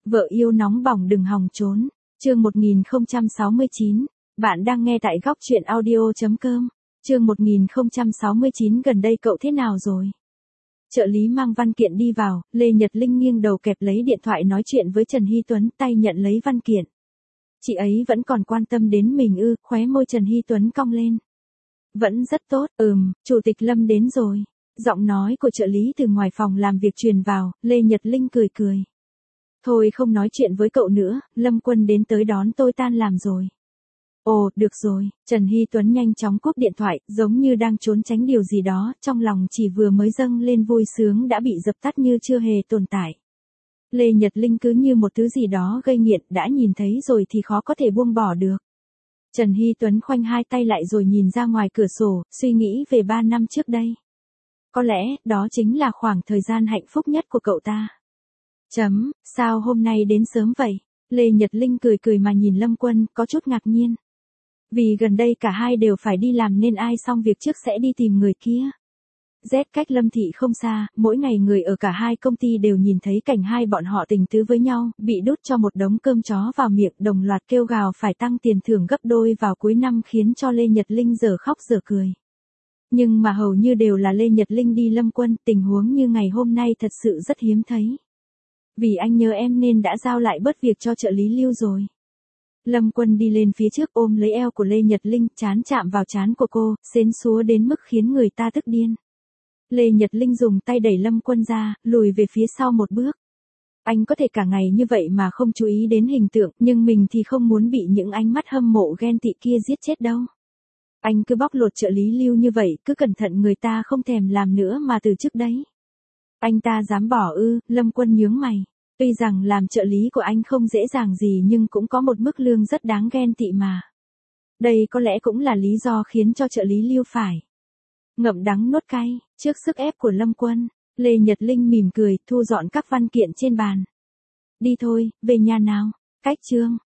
Vợ yêu nóng bỏng đừng hòng trốn. Chương 1069. Bạn đang nghe tại góc truyện audio.com. Chương 1069 gần đây cậu thế nào rồi? Trợ lý mang văn kiện đi vào, Lê Nhật Linh nghiêng đầu kẹp lấy điện thoại nói chuyện với Trần Hy Tuấn, tay nhận lấy văn kiện. Chị ấy vẫn còn quan tâm đến mình ư? Khóe môi Trần Hy Tuấn cong lên. Vẫn rất tốt, Chủ tịch Lâm đến rồi. Giọng nói của trợ lý từ ngoài phòng làm việc truyền vào, Lê Nhật Linh cười cười. Thôi không nói chuyện với cậu nữa, Lâm Quân đến tới đón tôi tan làm rồi. Ồ, được rồi, Trần Hy Tuấn nhanh chóng cúp điện thoại, giống như đang trốn tránh điều gì đó, trong lòng chỉ vừa mới dâng lên vui sướng đã bị dập tắt như chưa hề tồn tại. Lê Nhật Linh cứ như một thứ gì đó gây nghiện, đã nhìn thấy rồi thì khó có thể buông bỏ được. Trần Hy Tuấn khoanh hai tay lại rồi nhìn ra ngoài cửa sổ, suy nghĩ về 3 năm trước đây. Có lẽ, đó chính là khoảng thời gian hạnh phúc nhất của cậu ta. Sao hôm nay đến sớm vậy? Lê Nhật Linh cười cười mà nhìn Lâm Quân, có chút ngạc nhiên. Vì gần đây cả hai đều phải đi làm nên ai xong việc trước sẽ đi tìm người kia. Z cách Lâm Thị không xa, mỗi ngày người ở cả hai công ty đều nhìn thấy cảnh hai bọn họ tình tứ với nhau, bị đút cho một đống cơm chó vào miệng, đồng loạt kêu gào phải tăng tiền thưởng gấp đôi vào cuối năm khiến cho Lê Nhật Linh dở khóc dở cười. Nhưng mà hầu như đều là Lê Nhật Linh đi Lâm Quân, tình huống như ngày hôm nay thật sự rất hiếm thấy. Vì anh nhớ em nên đã giao lại bớt việc cho trợ lý Lưu rồi. Lâm Quân đi lên phía trước ôm lấy eo của Lê Nhật Linh, trán chạm vào trán của cô, xến xúa đến mức khiến người ta tức điên. Lê Nhật Linh dùng tay đẩy Lâm Quân ra, lùi về phía sau một bước. Anh có thể cả ngày như vậy mà không chú ý đến hình tượng, nhưng mình thì không muốn bị những ánh mắt hâm mộ ghen tị kia giết chết đâu. Anh cứ bóc lột trợ lý Lưu như vậy, cứ cẩn thận người ta không thèm làm nữa mà từ trước đấy. Anh ta dám bỏ ư? Lâm Quân nhướng mày. Tuy rằng làm trợ lý của anh không dễ dàng gì nhưng cũng có một mức lương rất đáng ghen tị mà. Đây có lẽ cũng là lý do khiến cho trợ lý Lưu phải ngậm đắng nuốt cay, trước sức ép của Lâm Quân. Lê Nhật Linh mỉm cười, thu dọn các văn kiện trên bàn. Đi thôi, về nhà nào. Cách chương